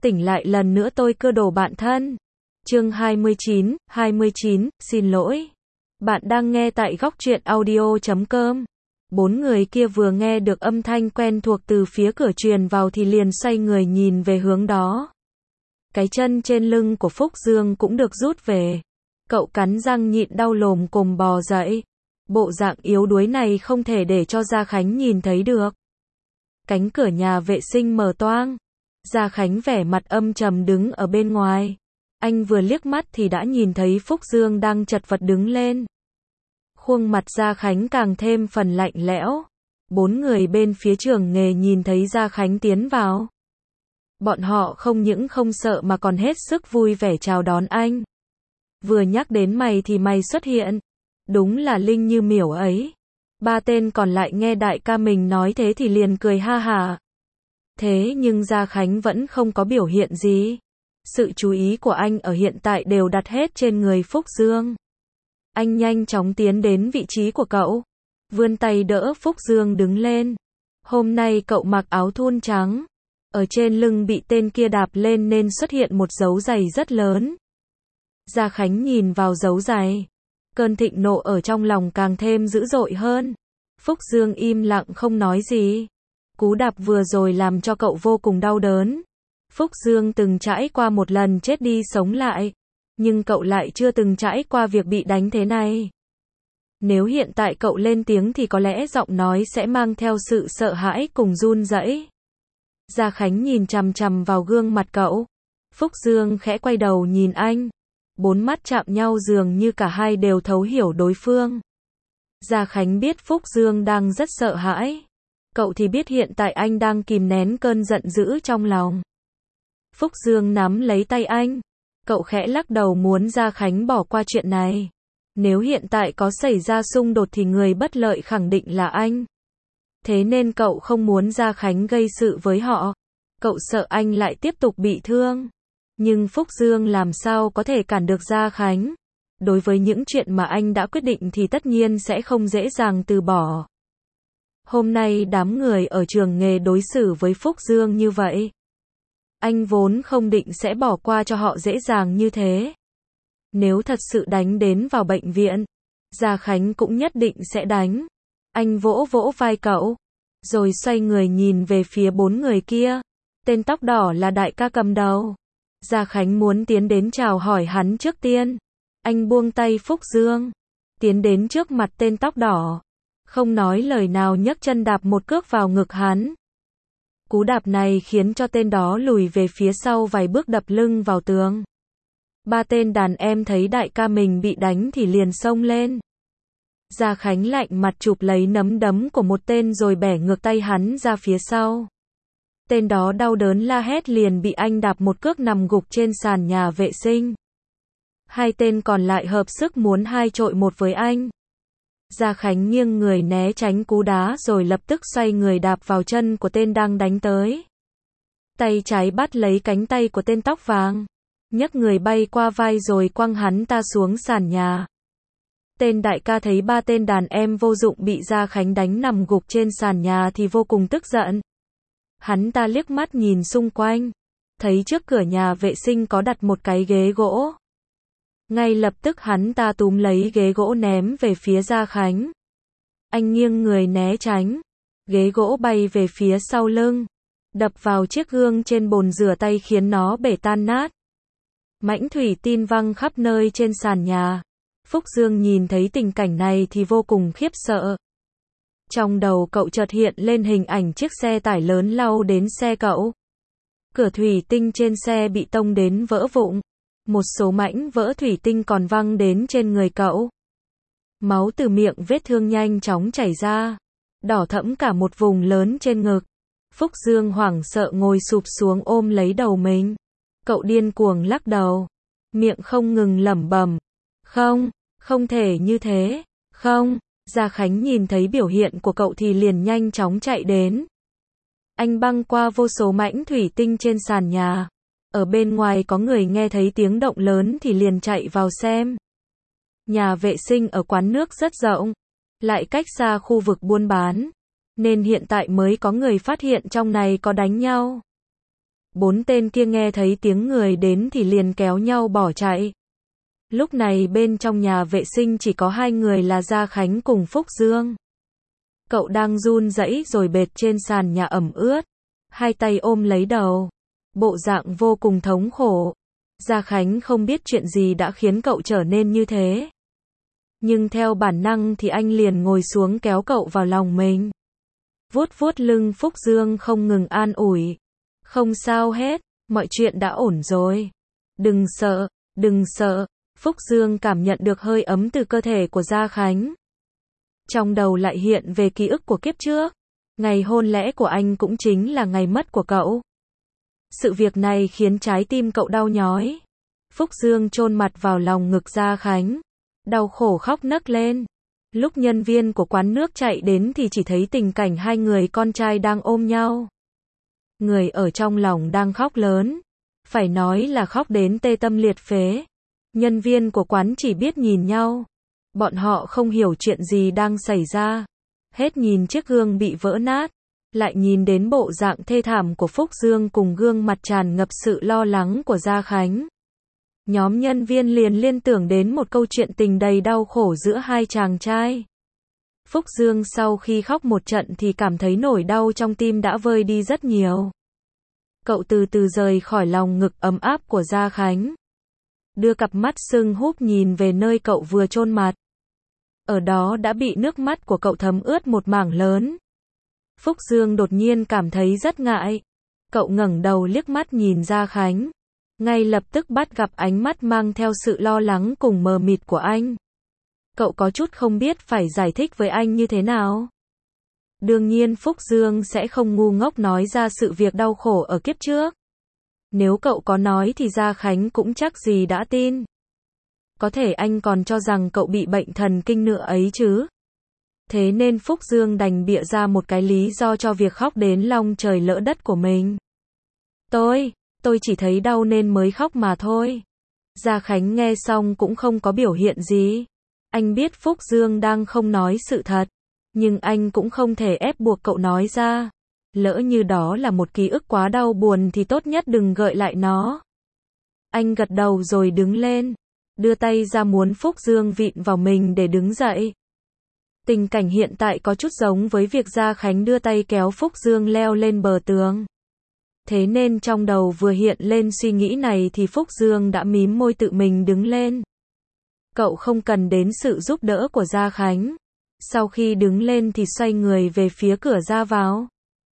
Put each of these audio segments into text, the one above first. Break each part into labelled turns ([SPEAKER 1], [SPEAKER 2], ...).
[SPEAKER 1] Tỉnh lại lần nữa tôi cơ đồ bạn thân. Chương 29, xin lỗi. Bạn đang nghe tại góc truyện audio.com. Bốn người kia vừa nghe được âm thanh quen thuộc từ phía cửa truyền vào thì liền xoay người nhìn về hướng đó. Cái chân trên lưng của Phúc Dương cũng được rút về. Cậu cắn răng nhịn đau lồm cồm bò dậy. Bộ dạng yếu đuối này không thể để cho Gia Khánh nhìn thấy được. Cánh cửa nhà vệ sinh mở toang. Gia Khánh vẻ mặt âm trầm đứng ở bên ngoài. Anh vừa liếc mắt thì đã nhìn thấy Phúc Dương đang chật vật đứng lên. Khuôn mặt Gia Khánh càng thêm phần lạnh lẽo. Bốn người bên phía trường nghề nhìn thấy Gia Khánh tiến vào. Bọn họ không những không sợ mà còn hết sức vui vẻ chào đón anh. Vừa nhắc đến mày thì mày xuất hiện. Đúng là linh như miểu ấy. Ba tên còn lại nghe đại ca mình nói thế thì liền cười ha hả. Thế nhưng Gia Khánh vẫn không có biểu hiện gì. Sự chú ý của anh ở hiện tại đều đặt hết trên người Phúc Dương. Anh nhanh chóng tiến đến vị trí của cậu. Vươn tay đỡ Phúc Dương đứng lên. Hôm nay cậu mặc áo thun trắng. Ở trên lưng bị tên kia đạp lên nên xuất hiện một dấu giày rất lớn. Gia Khánh nhìn vào dấu giày. Cơn thịnh nộ ở trong lòng càng thêm dữ dội hơn. Phúc Dương im lặng không nói gì. Cú đạp vừa rồi làm cho cậu vô cùng đau đớn. Phúc Dương từng trải qua một lần chết đi sống lại. Nhưng cậu lại chưa từng trải qua việc bị đánh thế này. Nếu hiện tại cậu lên tiếng thì có lẽ giọng nói sẽ mang theo sự sợ hãi cùng run rẩy. Gia Khánh nhìn chằm chằm vào gương mặt cậu. Phúc Dương khẽ quay đầu nhìn anh. Bốn mắt chạm nhau dường như cả hai đều thấu hiểu đối phương. Gia Khánh biết Phúc Dương đang rất sợ hãi. Cậu thì biết hiện tại anh đang kìm nén cơn giận dữ trong lòng. Phúc Dương nắm lấy tay anh. Cậu khẽ lắc đầu muốn Gia Khánh bỏ qua chuyện này. Nếu hiện tại có xảy ra xung đột thì người bất lợi khẳng định là anh. Thế nên cậu không muốn Gia Khánh gây sự với họ. Cậu sợ anh lại tiếp tục bị thương. Nhưng Phúc Dương làm sao có thể cản được Gia Khánh. Đối với những chuyện mà anh đã quyết định thì tất nhiên sẽ không dễ dàng từ bỏ. Hôm nay đám người ở trường nghề đối xử với Phúc Dương như vậy. Anh vốn không định sẽ bỏ qua cho họ dễ dàng như thế. Nếu thật sự đánh đến vào bệnh viện, Gia Khánh cũng nhất định sẽ đánh. Anh vỗ vỗ vai cậu, rồi xoay người nhìn về phía bốn người kia. Tên tóc đỏ là đại ca cầm đầu. Gia Khánh muốn tiến đến chào hỏi hắn trước tiên. Anh buông tay Phúc Dương, tiến đến trước mặt tên tóc đỏ. Không nói lời nào nhấc chân đạp một cước vào ngực hắn. Cú đạp này khiến cho tên đó lùi về phía sau vài bước đập lưng vào tường. Ba tên đàn em thấy đại ca mình bị đánh thì liền xông lên. Gia Khánh lạnh mặt chụp lấy nắm đấm của một tên rồi bẻ ngược tay hắn ra phía sau. Tên đó đau đớn la hét liền bị anh đạp một cước nằm gục trên sàn nhà vệ sinh. Hai tên còn lại hợp sức muốn hai trội một với anh. Gia Khánh nghiêng người né tránh cú đá rồi lập tức xoay người đạp vào chân của tên đang đánh tới. Tay trái bắt lấy cánh tay của tên tóc vàng, nhấc người bay qua vai rồi quăng hắn ta xuống sàn nhà. Tên đại ca thấy ba tên đàn em vô dụng bị Gia Khánh đánh nằm gục trên sàn nhà thì vô cùng tức giận. Hắn ta liếc mắt nhìn xung quanh, thấy trước cửa nhà vệ sinh có đặt một cái ghế gỗ. Ngay lập tức hắn ta túm lấy ghế gỗ ném về phía Gia Khánh. Anh nghiêng người né tránh. Ghế gỗ bay về phía sau lưng, đập vào chiếc gương trên bồn rửa tay khiến nó bể tan nát. Mảnh thủy tinh văng khắp nơi trên sàn nhà. Phúc Dương nhìn thấy tình cảnh này thì vô cùng khiếp sợ. Trong đầu cậu chợt hiện lên hình ảnh chiếc xe tải lớn lao đến xe cậu. Cửa thủy tinh trên xe bị tông đến vỡ vụn. Một số mảnh vỡ thủy tinh còn văng đến trên người cậu. Máu từ miệng vết thương nhanh chóng chảy ra, đỏ thẫm cả một vùng lớn trên ngực. Phúc Dương hoảng sợ ngồi sụp xuống ôm lấy đầu mình. Cậu điên cuồng lắc đầu, miệng không ngừng lẩm bẩm. Không, không thể như thế, không. Gia Khánh nhìn thấy biểu hiện của cậu thì liền nhanh chóng chạy đến. Anh băng qua vô số mảnh thủy tinh trên sàn nhà. Ở bên ngoài có người nghe thấy tiếng động lớn thì liền chạy vào xem. Nhà vệ sinh ở quán nước rất rộng, lại cách xa khu vực buôn bán, nên hiện tại mới có người phát hiện trong này có đánh nhau. 4 tên kia nghe thấy tiếng người đến thì liền kéo nhau bỏ chạy. Lúc này bên trong nhà vệ sinh chỉ có 2 người là Gia Khánh cùng Phúc Dương. Cậu đang run rẩy rồi bệt trên sàn nhà ẩm ướt, hai tay ôm lấy đầu, bộ dạng vô cùng thống khổ. Gia Khánh không biết chuyện gì đã khiến cậu trở nên như thế. Nhưng theo bản năng thì anh liền ngồi xuống kéo cậu vào lòng mình. Vuốt vuốt lưng Phúc Dương không ngừng an ủi. Không sao hết, mọi chuyện đã ổn rồi. Đừng sợ, đừng sợ. Phúc Dương cảm nhận được hơi ấm từ cơ thể của Gia Khánh. Trong đầu lại hiện về ký ức của kiếp trước. Ngày hôn lễ của anh cũng chính là ngày mất của cậu. Sự việc này khiến trái tim cậu đau nhói. Phúc Dương chôn mặt vào lòng ngực Gia Khánh, đau khổ khóc nấc lên. Lúc nhân viên của quán nước chạy đến thì chỉ thấy tình cảnh hai người con trai đang ôm nhau. Người ở trong lòng đang khóc lớn, phải nói là khóc đến tê tâm liệt phế. Nhân viên của quán chỉ biết nhìn nhau. Bọn họ không hiểu chuyện gì đang xảy ra. Hết nhìn chiếc gương bị vỡ nát, lại nhìn đến bộ dạng thê thảm của Phúc Dương cùng gương mặt tràn ngập sự lo lắng của Gia Khánh. Nhóm nhân viên liền liên tưởng đến một câu chuyện tình đầy đau khổ giữa hai chàng trai. Phúc Dương sau khi khóc một trận thì cảm thấy nỗi đau trong tim đã vơi đi rất nhiều. Cậu từ từ rời khỏi lòng ngực ấm áp của Gia Khánh. Đưa cặp mắt sưng húp nhìn về nơi cậu vừa chôn mặt. Ở đó đã bị nước mắt của cậu thấm ướt một mảng lớn. Phúc Dương đột nhiên cảm thấy rất ngại. Cậu ngẩng đầu liếc mắt nhìn Gia Khánh. Ngay lập tức bắt gặp ánh mắt mang theo sự lo lắng cùng mờ mịt của anh. Cậu có chút không biết phải giải thích với anh như thế nào. Đương nhiên Phúc Dương sẽ không ngu ngốc nói ra sự việc đau khổ ở kiếp trước. Nếu cậu có nói thì Gia Khánh cũng chắc gì đã tin. Có thể anh còn cho rằng cậu bị bệnh thần kinh nữa ấy chứ. Thế nên Phúc Dương đành bịa ra một cái lý do cho việc khóc đến long trời lỡ đất của mình. Tôi chỉ thấy đau nên mới khóc mà thôi. Gia Khánh nghe xong cũng không có biểu hiện gì. Anh biết Phúc Dương đang không nói sự thật, nhưng anh cũng không thể ép buộc cậu nói ra. Lỡ như đó là một ký ức quá đau buồn thì tốt nhất đừng gợi lại nó. Anh gật đầu rồi đứng lên, đưa tay ra muốn Phúc Dương vịn vào mình để đứng dậy. Tình cảnh hiện tại có chút giống với việc Gia Khánh đưa tay kéo Phúc Dương leo lên bờ tường. Thế nên trong đầu vừa hiện lên suy nghĩ này thì Phúc Dương đã mím môi tự mình đứng lên. Cậu không cần đến sự giúp đỡ của Gia Khánh. Sau khi đứng lên thì xoay người về phía cửa ra vào.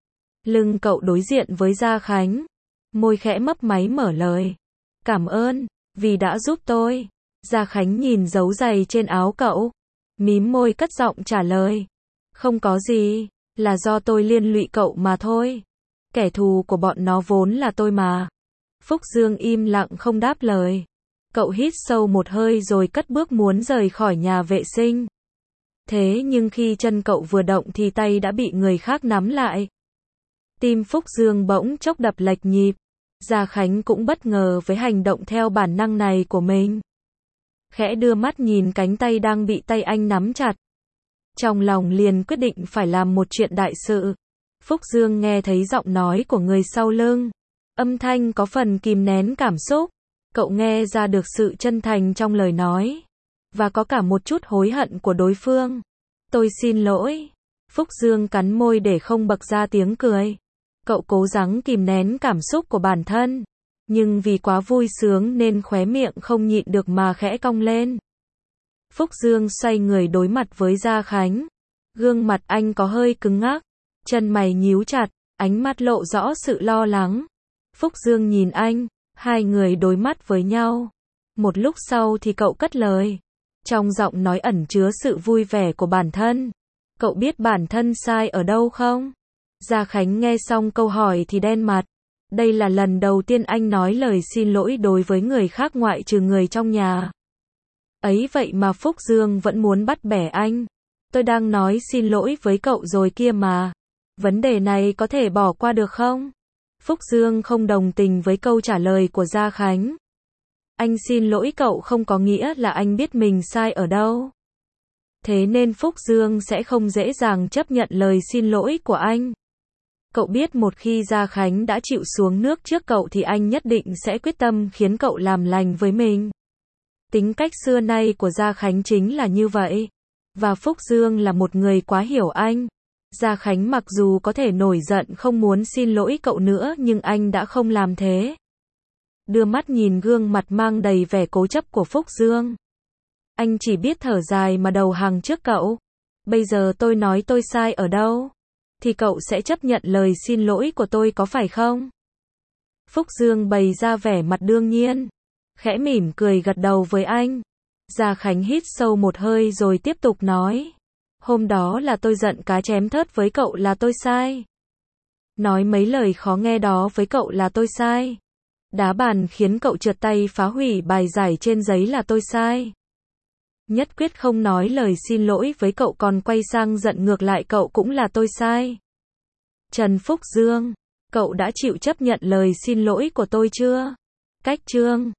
[SPEAKER 1] Lưng cậu đối diện với Gia Khánh. Môi khẽ mấp máy mở lời. Cảm ơn, vì đã giúp tôi. Gia Khánh nhìn dấu giày trên áo cậu. Mím môi cất giọng trả lời. Không có gì, là do tôi liên lụy cậu mà thôi. Kẻ thù của bọn nó vốn là tôi mà. Phúc Dương im lặng không đáp lời. Cậu hít sâu một hơi rồi cất bước muốn rời khỏi nhà vệ sinh. Thế nhưng khi chân cậu vừa động thì tay đã bị người khác nắm lại. Tim Phúc Dương bỗng chốc đập lệch nhịp. Gia Khánh cũng bất ngờ với hành động theo bản năng này của mình. Khẽ đưa mắt nhìn cánh tay đang bị tay anh nắm chặt. Trong lòng liền quyết định phải làm một chuyện đại sự. Phúc Dương nghe thấy giọng nói của người sau lưng. Âm thanh có phần kìm nén cảm xúc. Cậu nghe ra được sự chân thành trong lời nói. Và có cả một chút hối hận của đối phương. Tôi xin lỗi. Phúc Dương cắn môi để không bật ra tiếng cười. Cậu cố gắng kìm nén cảm xúc của bản thân. Nhưng vì quá vui sướng nên khóe miệng không nhịn được mà khẽ cong lên. Phúc Dương xoay người đối mặt với Gia Khánh. Gương mặt anh có hơi cứng ngắc. Chân mày nhíu chặt, ánh mắt lộ rõ sự lo lắng. Phúc Dương nhìn anh, hai người đối mắt với nhau. Một lúc sau thì cậu cất lời. Trong giọng nói ẩn chứa sự vui vẻ của bản thân. Cậu biết bản thân sai ở đâu không? Gia Khánh nghe xong câu hỏi thì đen mặt. Đây là lần đầu tiên anh nói lời xin lỗi đối với người khác ngoại trừ người trong nhà. Ấy vậy mà Phúc Dương vẫn muốn bắt bẻ anh. Tôi đang nói xin lỗi với cậu rồi kia mà. Vấn đề này có thể bỏ qua được không? Phúc Dương không đồng tình với câu trả lời của Gia Khánh. Anh xin lỗi cậu không có nghĩa là anh biết mình sai ở đâu. Thế nên Phúc Dương sẽ không dễ dàng chấp nhận lời xin lỗi của anh. Cậu biết một khi Gia Khánh đã chịu xuống nước trước cậu thì anh nhất định sẽ quyết tâm khiến cậu làm lành với mình. Tính cách xưa nay của Gia Khánh chính là như vậy. Và Phúc Dương là một người quá hiểu anh. Gia Khánh mặc dù có thể nổi giận không muốn xin lỗi cậu nữa nhưng anh đã không làm thế. Đưa mắt nhìn gương mặt mang đầy vẻ cố chấp của Phúc Dương. Anh chỉ biết thở dài mà đầu hàng trước cậu. Bây giờ tôi nói tôi sai ở đâu? Thì cậu sẽ chấp nhận lời xin lỗi của tôi có phải không? Phúc Dương bày ra vẻ mặt đương nhiên. Khẽ mỉm cười gật đầu với anh. Gia Khánh hít sâu một hơi rồi tiếp tục nói. Hôm đó là tôi giận cá chém thớt với cậu là tôi sai. Nói mấy lời khó nghe đó với cậu là tôi sai. Đá bàn khiến cậu trượt tay phá hủy bài giải trên giấy là tôi sai. Nhất quyết không nói lời xin lỗi với cậu còn quay sang giận ngược lại cậu cũng là tôi sai. Trần Phúc Dương, cậu đã chịu chấp nhận lời xin lỗi của tôi chưa? Cách chương